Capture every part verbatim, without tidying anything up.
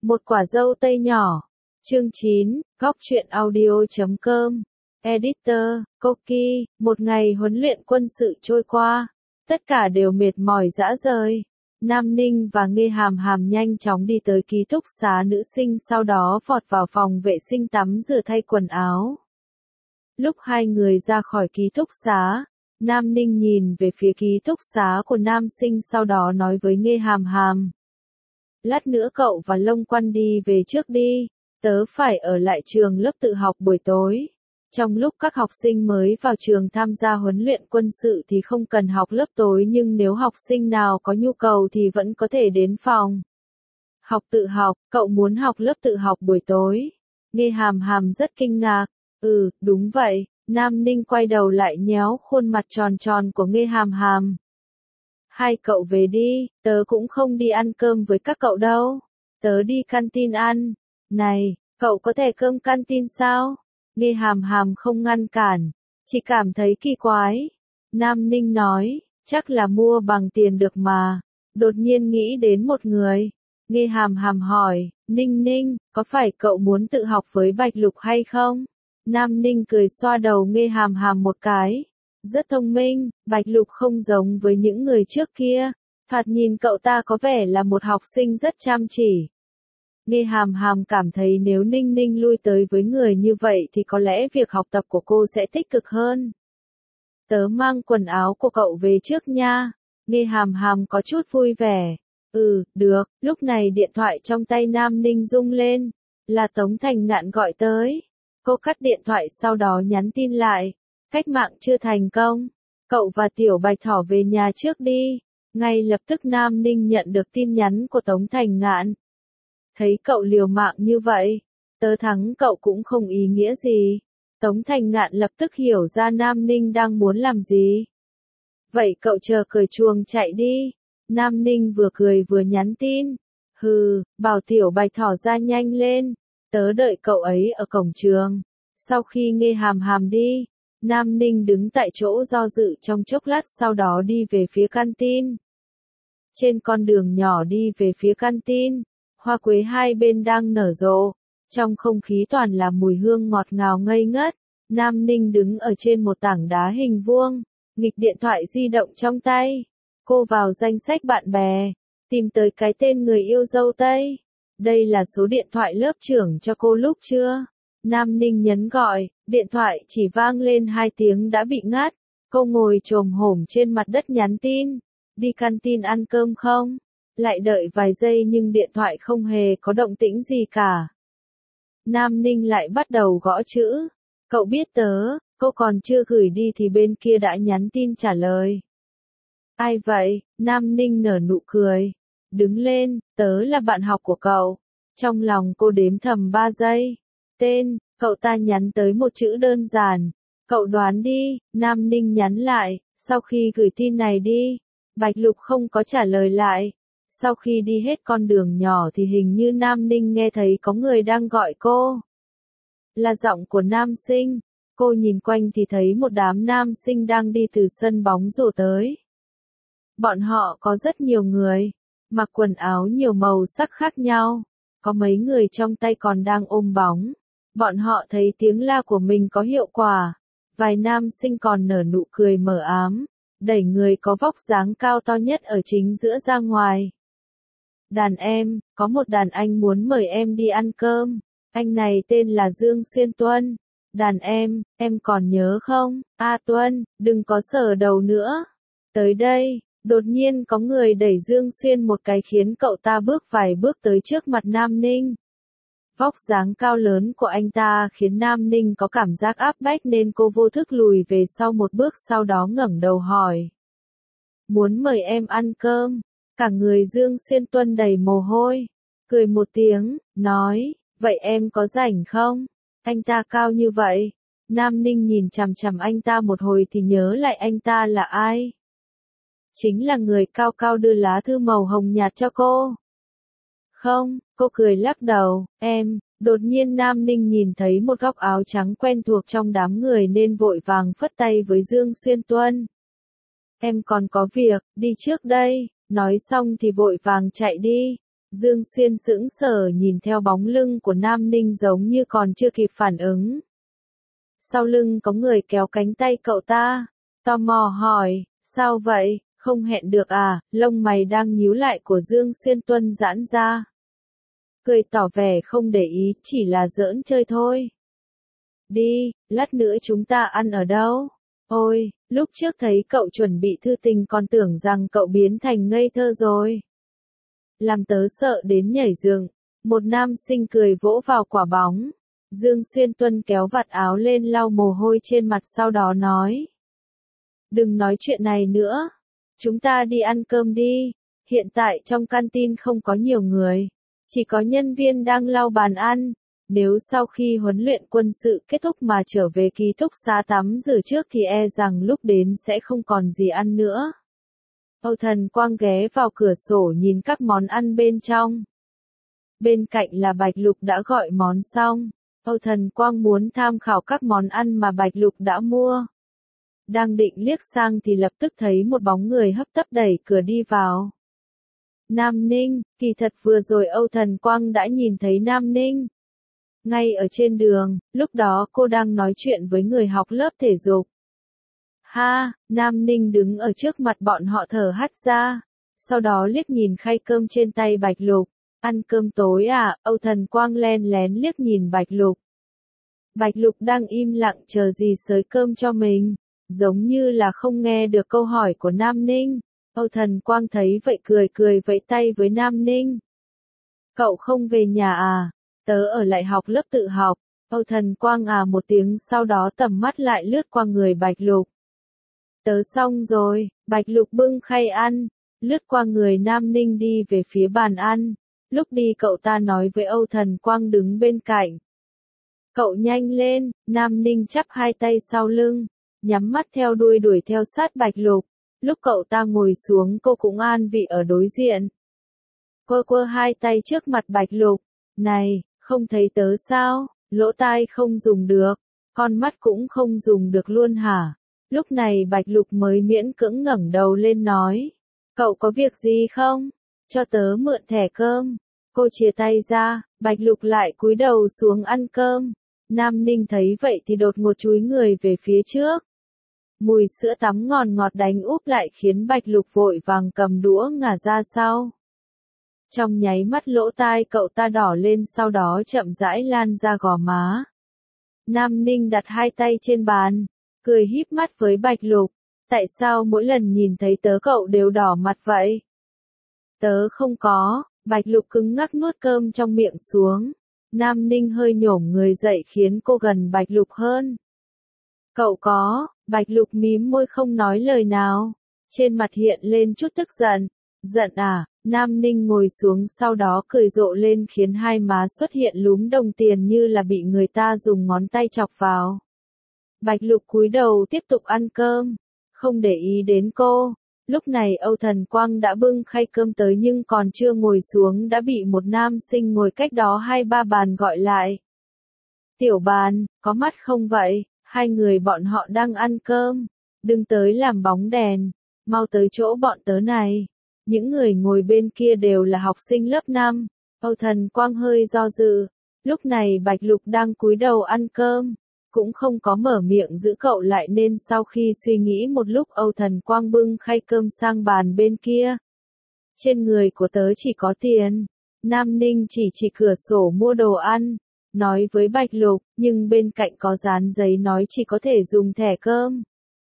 Một quả dâu tây nhỏ. Chương chín, góc truyện audio chấm com. Editor, Koki, một ngày huấn luyện quân sự trôi qua. Tất cả đều mệt mỏi rã rời. Nam Ninh và Nghê Hàm Hàm nhanh chóng đi tới ký túc xá nữ sinh, sau đó vọt vào phòng vệ sinh tắm rửa thay quần áo. Lúc hai người ra khỏi ký túc xá, Nam Ninh nhìn về phía ký túc xá của nam sinh, sau đó nói với Nghê Hàm Hàm. Lát nữa cậu và Long Quân đi về trước đi, tớ phải ở lại trường lớp tự học buổi tối. Trong lúc các học sinh mới vào trường tham gia huấn luyện quân sự thì không cần học lớp tối, nhưng nếu học sinh nào có nhu cầu thì vẫn có thể đến phòng học tự học. Cậu muốn học lớp tự học buổi tối? Nghê Hàm Hàm rất kinh ngạc. Ừ, đúng vậy. Nam Ninh quay đầu lại nhéo khuôn mặt tròn tròn của Nghê Hàm Hàm. Hai cậu về đi, tớ cũng không đi ăn cơm với các cậu đâu. Tớ đi canteen ăn. Này, cậu có thẻ cơm canteen sao? Nghê Hàm Hàm không ngăn cản, chỉ cảm thấy kỳ quái. Nam Ninh nói, chắc là mua bằng tiền được mà. Đột nhiên nghĩ đến một người. Nghê Hàm Hàm hỏi, Ninh Ninh, có phải cậu muốn tự học với Bạch Lục hay không? Nam Ninh cười xoa đầu Nghê Hàm Hàm một cái. Rất thông minh, Bạch Lục không giống với những người trước kia. Thoạt nhìn cậu ta có vẻ là một học sinh rất chăm chỉ. Nghê Hàm Hàm cảm thấy nếu Ninh Ninh lui tới với người như vậy thì có lẽ việc học tập của cô sẽ tích cực hơn. Tớ mang quần áo của cậu về trước nha. Nghê Hàm Hàm có chút vui vẻ. Ừ, được. Lúc này điện thoại trong tay Nam Ninh rung lên. Là Tống Thành Ngạn gọi tới. Cô cắt điện thoại sau đó nhắn tin lại. Cách mạng chưa thành công. Cậu và Tiểu Bạch Thỏ về nhà trước đi. Ngay lập tức Nam Ninh nhận được tin nhắn của Tống Thành Ngạn. Thấy cậu liều mạng như vậy, tớ thắng cậu cũng không ý nghĩa gì. Tống Thành Ngạn lập tức hiểu ra Nam Ninh đang muốn làm gì. Vậy cậu chờ cởi chuồng chạy đi. Nam Ninh vừa cười vừa nhắn tin. Hừ, bảo Tiểu Bạch Thỏ ra nhanh lên. Tớ đợi cậu ấy ở cổng trường. Sau khi Nghê Hàm Hàm đi, Nam Ninh đứng tại chỗ do dự trong chốc lát, sau đó đi về phía canteen. Trên con đường nhỏ đi về phía canteen, hoa quế hai bên đang nở rộ, trong không khí toàn là mùi hương ngọt ngào ngây ngất. Nam Ninh đứng ở trên một tảng đá hình vuông, nghịch điện thoại di động trong tay. Cô vào danh sách bạn bè, tìm tới cái tên người yêu dâu tây. Đây là số điện thoại lớp trưởng cho cô lúc trưa. Nam Ninh nhấn gọi, điện thoại chỉ vang lên hai tiếng đã bị ngắt. Cô ngồi chồm hổm trên mặt đất nhắn tin. Đi canteen ăn cơm không? Lại đợi vài giây nhưng điện thoại không hề có động tĩnh gì cả. Nam Ninh lại bắt đầu gõ chữ. Cậu biết tớ, cô còn chưa gửi đi thì bên kia đã nhắn tin trả lời. Ai vậy? Nam Ninh nở nụ cười. Đứng lên, tớ là bạn học của cậu. Trong lòng cô đếm thầm ba giây. Tên, cậu ta nhắn tới một chữ đơn giản. Cậu đoán đi. Nam Ninh nhắn lại, sau khi gửi tin này đi. Bạch Lục không có trả lời lại. Sau khi đi hết con đường nhỏ thì hình như Nam Ninh nghe thấy có người đang gọi cô. Là giọng của nam sinh. Cô nhìn quanh thì thấy một đám nam sinh đang đi từ sân bóng rổ tới. Bọn họ có rất nhiều người, mặc quần áo nhiều màu sắc khác nhau. Có mấy người trong tay còn đang ôm bóng. Bọn họ thấy tiếng la của mình có hiệu quả. Vài nam sinh còn nở nụ cười mờ ám, đẩy người có vóc dáng cao to nhất ở chính giữa ra ngoài. Đàn em, có một đàn anh muốn mời em đi ăn cơm. Anh này tên là Dương Xuyên Tuân. Đàn em, em còn nhớ không? A Tuân, đừng có sờ đầu nữa. Tới đây, đột nhiên có người đẩy Dương Xuyên một cái khiến cậu ta bước vài bước tới trước mặt Nam Ninh. Vóc dáng cao lớn của anh ta khiến Nam Ninh có cảm giác áp bách nên cô vô thức lùi về sau một bước, sau đó ngẩng đầu hỏi. Muốn mời em ăn cơm. Cả người Dương Xuyên Tuân đầy mồ hôi. Cười một tiếng, nói, vậy em có rảnh không? Anh ta cao như vậy. Nam Ninh nhìn chằm chằm anh ta một hồi thì nhớ lại anh ta là ai. Chính là người cao cao đưa lá thư màu hồng nhạt cho cô. Không, cô cười lắc đầu, em. Đột nhiên Nam Ninh nhìn thấy một góc áo trắng quen thuộc trong đám người nên vội vàng phất tay với Dương Xuyên Tuân. Em còn có việc, đi trước đây. Nói xong thì vội vàng chạy đi. Dương Xuyên sững sờ nhìn theo bóng lưng của Nam Ninh giống như còn chưa kịp phản ứng. Sau lưng có người kéo cánh tay cậu ta, tò mò hỏi, sao vậy, không hẹn được à, lông mày đang nhíu lại của Dương Xuyên tuôn giãn ra. Cười tỏ vẻ không để ý, chỉ là giỡn chơi thôi. Đi, lát nữa chúng ta ăn ở đâu? Ôi, lúc trước thấy cậu chuẩn bị thư tình còn tưởng rằng cậu biến thành ngây thơ rồi. Làm tớ sợ đến nhảy dựng, một nam sinh cười vỗ vào quả bóng. Dương Xuyên Tuân kéo vạt áo lên lau mồ hôi trên mặt sau đó nói. Đừng nói chuyện này nữa. Chúng ta đi ăn cơm đi. Hiện tại trong canteen không có nhiều người. Chỉ có nhân viên đang lau bàn ăn. Nếu sau khi huấn luyện quân sự kết thúc mà trở về ký túc xá tắm rửa trước thì e rằng lúc đến sẽ không còn gì ăn nữa. Âu Thần Quang ghé vào cửa sổ nhìn các món ăn bên trong. Bên cạnh là Bạch Lục đã gọi món xong. Âu Thần Quang muốn tham khảo các món ăn mà Bạch Lục đã mua. Đang định liếc sang thì lập tức thấy một bóng người hấp tấp đẩy cửa đi vào. Nam Ninh, kỳ thật vừa rồi Âu Thần Quang đã nhìn thấy Nam Ninh. Ngay ở trên đường, lúc đó cô đang nói chuyện với người học lớp thể dục. Ha, Nam Ninh đứng ở trước mặt bọn họ thở hắt ra. Sau đó liếc nhìn khay cơm trên tay Bạch Lục. Ăn cơm tối à, Âu Thần Quang len lén liếc nhìn Bạch Lục. Bạch Lục đang im lặng chờ gì xới cơm cho mình. Giống như là không nghe được câu hỏi của Nam Ninh. Âu Thần Quang thấy vậy cười cười vẫy tay với Nam Ninh. Cậu không về nhà à? Tớ ở lại học lớp tự học. Âu Thần Quang à một tiếng sau đó tầm mắt lại lướt qua người Bạch Lục. Tớ xong rồi, Bạch Lục bưng khay ăn, lướt qua người Nam Ninh đi về phía bàn ăn. Lúc đi cậu ta nói với Âu Thần Quang đứng bên cạnh. Cậu nhanh lên, Nam Ninh chắp hai tay sau lưng, nhắm mắt theo đuôi đuổi theo sát Bạch Lục. Lúc cậu ta ngồi xuống cô cũng an vị ở đối diện. Quơ quơ hai tay trước mặt Bạch Lục. Này, không thấy tớ sao, lỗ tai không dùng được, con mắt cũng không dùng được luôn hả? Lúc này Bạch Lục mới miễn cưỡng ngẩng đầu lên nói. Cậu có việc gì không? Cho tớ mượn thẻ cơm. Cô chia tay ra, Bạch Lục lại cúi đầu xuống ăn cơm. Nam Ninh thấy vậy thì đột ngột chúi người về phía trước. Mùi sữa tắm ngọt ngọt đánh úp lại khiến Bạch Lục vội vàng cầm đũa ngả ra sau. Trong nháy mắt lỗ tai cậu ta đỏ lên sau đó chậm rãi lan ra gò má. Nam Ninh đặt hai tay trên bàn, cười híp mắt với Bạch Lục. Tại sao mỗi lần nhìn thấy tớ cậu đều đỏ mặt vậy? Tớ không có, Bạch Lục cứng ngắc nuốt cơm trong miệng xuống. Nam Ninh hơi nhổm người dậy khiến cô gần Bạch Lục hơn. Cậu có, Bạch Lục mím môi không nói lời nào. Trên mặt hiện lên chút tức giận. Giận à, Nam Ninh ngồi xuống sau đó cười rộ lên khiến hai má xuất hiện lúm đồng tiền như là bị người ta dùng ngón tay chọc vào. Bạch Lục cúi đầu tiếp tục ăn cơm, không để ý đến cô. Lúc này Âu Thần Quang đã bưng khay cơm tới nhưng còn chưa ngồi xuống đã bị một nam sinh ngồi cách đó hai ba bàn gọi lại. Tiểu Bàn, có mắt không vậy? Hai người bọn họ đang ăn cơm. Đừng tới làm bóng đèn, mau tới chỗ bọn tớ này. Những người ngồi bên kia đều là học sinh lớp năm. Âu Thần Quang hơi do dự. Lúc này Bạch Lục đang cúi đầu ăn cơm. Cũng không có mở miệng giữ cậu lại nên sau khi suy nghĩ một lúc Âu Thần Quang bưng khay cơm sang bàn bên kia. Trên người của tớ chỉ có tiền. Nam Ninh chỉ chỉ cửa sổ mua đồ ăn. Nói với Bạch Lục, nhưng bên cạnh có dán giấy nói chỉ có thể dùng thẻ cơm.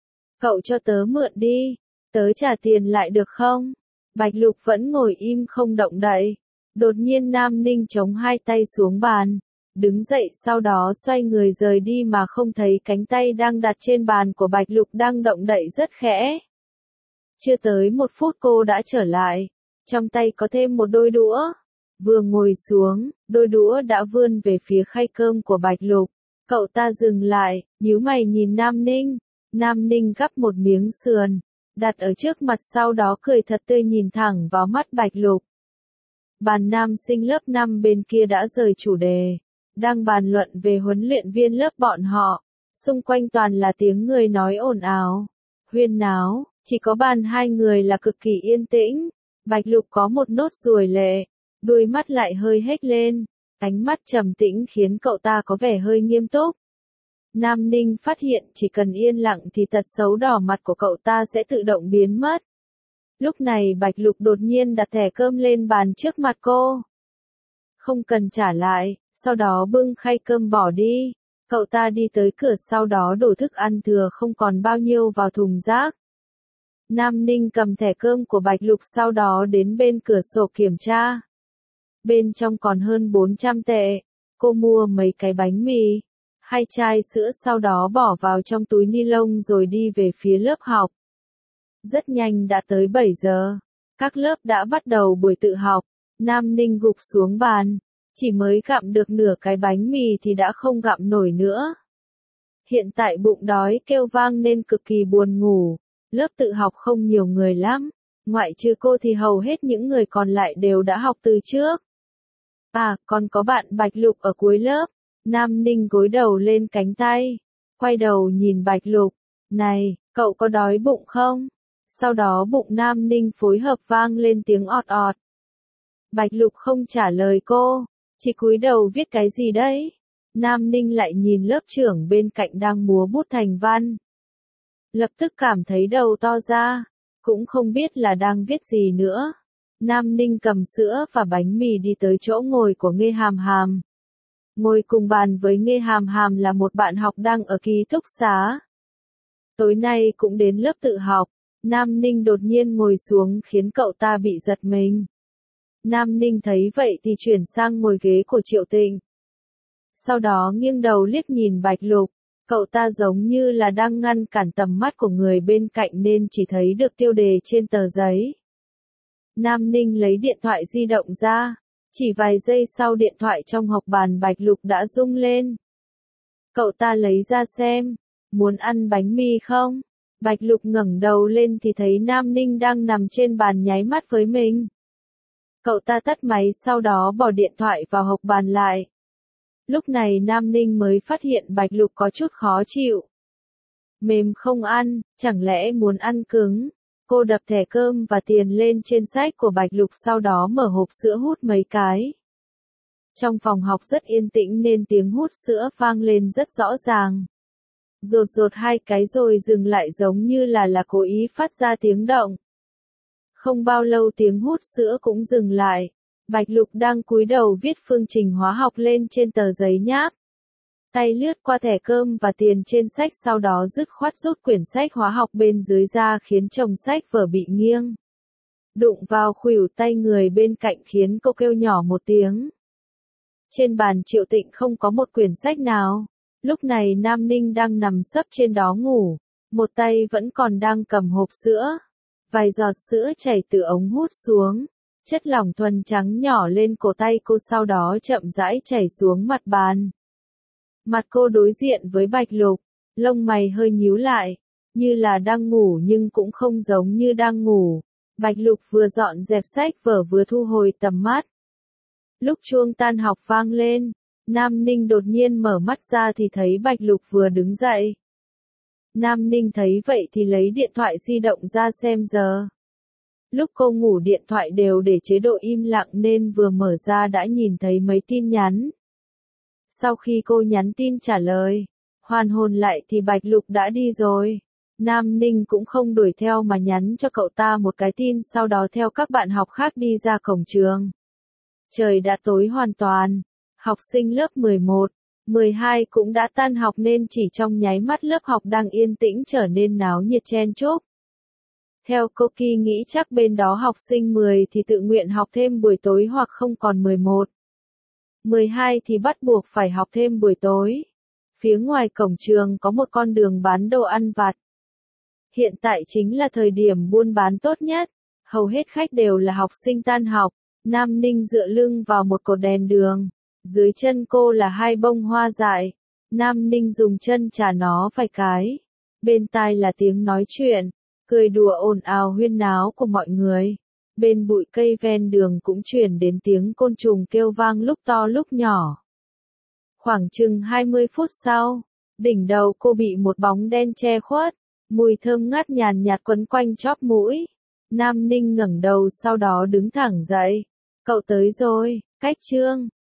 Cậu cho tớ mượn đi. Tớ trả tiền lại được không? Bạch Lục vẫn ngồi im không động đậy. Đột nhiên Nam Ninh chống hai tay xuống bàn. Đứng dậy sau đó xoay người rời đi mà không thấy cánh tay đang đặt trên bàn của Bạch Lục đang động đậy rất khẽ. Chưa tới một phút cô đã trở lại. Trong tay có thêm một đôi đũa. Vừa ngồi xuống, đôi đũa đã vươn về phía khay cơm của Bạch Lục. Cậu ta dừng lại, nhíu mày nhìn Nam Ninh. Nam Ninh gắp một miếng sườn, đặt ở trước mặt sau đó cười thật tươi nhìn thẳng vào mắt Bạch Lục. Bàn nam sinh lớp năm bên kia đã rời chủ đề. Đang bàn luận về huấn luyện viên lớp bọn họ. Xung quanh toàn là tiếng người nói ồn ào, huyên náo, chỉ có bàn hai người là cực kỳ yên tĩnh. Bạch Lục có một nốt ruồi lệ. đuôi mắt lại hơi hếch lên, ánh mắt trầm tĩnh khiến cậu ta có vẻ hơi nghiêm túc. Nam Ninh phát hiện chỉ cần yên lặng thì tật xấu đỏ mặt của cậu ta sẽ tự động biến mất. Lúc này Bạch Lục đột nhiên đặt thẻ cơm lên bàn trước mặt cô. Không cần trả lại, sau đó bưng khay cơm bỏ đi. Cậu ta đi tới cửa sau đó đổ thức ăn thừa không còn bao nhiêu vào thùng rác. Nam Ninh cầm thẻ cơm của Bạch Lục sau đó đến bên cửa sổ kiểm tra. Bên trong còn hơn bốn trăm tệ. Cô mua mấy cái bánh mì, hai chai sữa sau đó bỏ vào trong túi ni lông rồi đi về phía lớp học. Rất nhanh đã tới bảy giờ. Các lớp đã bắt đầu buổi tự học. Nam Ninh gục xuống bàn. Chỉ mới gặm được nửa cái bánh mì thì đã không gặm nổi nữa. Hiện tại bụng đói kêu vang nên cực kỳ buồn ngủ. Lớp tự học không nhiều người lắm. Ngoại trừ cô thì hầu hết những người còn lại đều đã học từ trước. À, còn có bạn Bạch Lục ở cuối lớp. Nam Ninh gối đầu lên cánh tay. Quay đầu nhìn Bạch Lục. Này, cậu có đói bụng không? Sau đó bụng Nam Ninh phối hợp vang lên tiếng ọt ọt. Bạch Lục không trả lời cô. Chỉ cúi đầu viết cái gì đấy? Nam Ninh lại nhìn lớp trưởng bên cạnh đang múa bút thành văn. Lập tức cảm thấy đầu to ra. Cũng không biết là đang viết gì nữa. Nam Ninh cầm sữa và bánh mì đi tới chỗ ngồi của Nghê Hàm Hàm. Ngồi cùng bàn với Nghê Hàm Hàm là một bạn học đang ở ký túc xá. Tối nay cũng đến lớp tự học. Nam Ninh đột nhiên ngồi xuống khiến cậu ta bị giật mình. Nam Ninh thấy vậy thì chuyển sang ngồi ghế của Triệu Tịnh. Sau đó nghiêng đầu liếc nhìn Bạch Lục. Cậu ta giống như là đang ngăn cản tầm mắt của người bên cạnh nên chỉ thấy được tiêu đề trên tờ giấy. Nam Ninh lấy điện thoại di động ra. Chỉ vài giây sau điện thoại trong hộc bàn Bạch Lục đã rung lên. Cậu ta lấy ra xem. Muốn ăn bánh mì không? Bạch Lục ngẩng đầu lên thì thấy Nam Ninh đang nằm trên bàn nháy mắt với mình. Cậu ta tắt máy sau đó bỏ điện thoại vào hộc bàn lại. Lúc này Nam Ninh mới phát hiện Bạch Lục có chút khó chịu. Mềm không ăn, chẳng lẽ muốn ăn cứng? Cô đập thẻ cơm và tiền lên trên sách của Bạch Lục sau đó mở hộp sữa hút mấy cái. Trong phòng học rất yên tĩnh nên tiếng hút sữa vang lên rất rõ ràng. Rột rột hai cái rồi dừng lại giống như là là cố ý phát ra tiếng động. Không bao lâu tiếng hút sữa cũng dừng lại. Bạch Lục đang cúi đầu viết phương trình hóa học lên trên tờ giấy nháp. Tay lướt qua thẻ cơm và tiền trên sách sau đó dứt khoát rút quyển sách hóa học bên dưới ra khiến chồng sách vở bị nghiêng. Đụng vào khuỷu tay người bên cạnh khiến cô kêu nhỏ một tiếng. Trên bàn Triệu Tịnh không có một quyển sách nào. Lúc này Nam Ninh đang nằm sấp trên đó ngủ. Một tay vẫn còn đang cầm hộp sữa. Vài giọt sữa chảy từ ống hút xuống. Chất lỏng thuần trắng nhỏ lên cổ tay cô sau đó chậm rãi chảy xuống mặt bàn. Mặt cô đối diện với Bạch Lục, lông mày hơi nhíu lại, như là đang ngủ nhưng cũng không giống như đang ngủ. Bạch Lục vừa dọn dẹp sách vở vừa thu hồi tầm mắt. Lúc chuông tan học vang lên, Nam Ninh đột nhiên mở mắt ra thì thấy Bạch Lục vừa đứng dậy. Nam Ninh thấy vậy thì lấy điện thoại di động ra xem giờ. Lúc cô ngủ điện thoại đều để chế độ im lặng nên vừa mở ra đã nhìn thấy mấy tin nhắn. Sau khi cô nhắn tin trả lời, hoàn hồn lại thì Bạch Lục đã đi rồi. Nam Ninh cũng không đuổi theo mà nhắn cho cậu ta một cái tin sau đó theo các bạn học khác đi ra cổng trường. Trời đã tối hoàn toàn. Học sinh lớp mười một, mười hai cũng đã tan học nên chỉ trong nháy mắt lớp học đang yên tĩnh trở nên náo nhiệt chen chúc. Theo cô Kỳ nghĩ chắc bên đó học sinh mười thì tự nguyện học thêm buổi tối hoặc không còn mười một. mười hai thì bắt buộc phải học thêm buổi tối. Phía ngoài cổng trường có một con đường bán đồ ăn vặt. Hiện tại chính là thời điểm buôn bán tốt nhất. Hầu hết khách đều là học sinh tan học. Nam Ninh dựa lưng vào một cột đèn đường. Dưới chân cô là hai bông hoa dại. Nam Ninh dùng chân chà nó vài cái. Bên tai là tiếng nói chuyện, cười đùa ồn ào huyên náo của mọi người. Bên bụi cây ven đường cũng truyền đến tiếng côn trùng kêu vang lúc to lúc nhỏ. Khoảng chừng hai mươi phút sau, đỉnh đầu cô bị một bóng đen che khuất. Mùi thơm ngát nhàn nhạt quấn quanh chóp mũi. Nam Ninh ngẩng đầu sau đó đứng thẳng dậy. Cậu tới rồi, cách chương.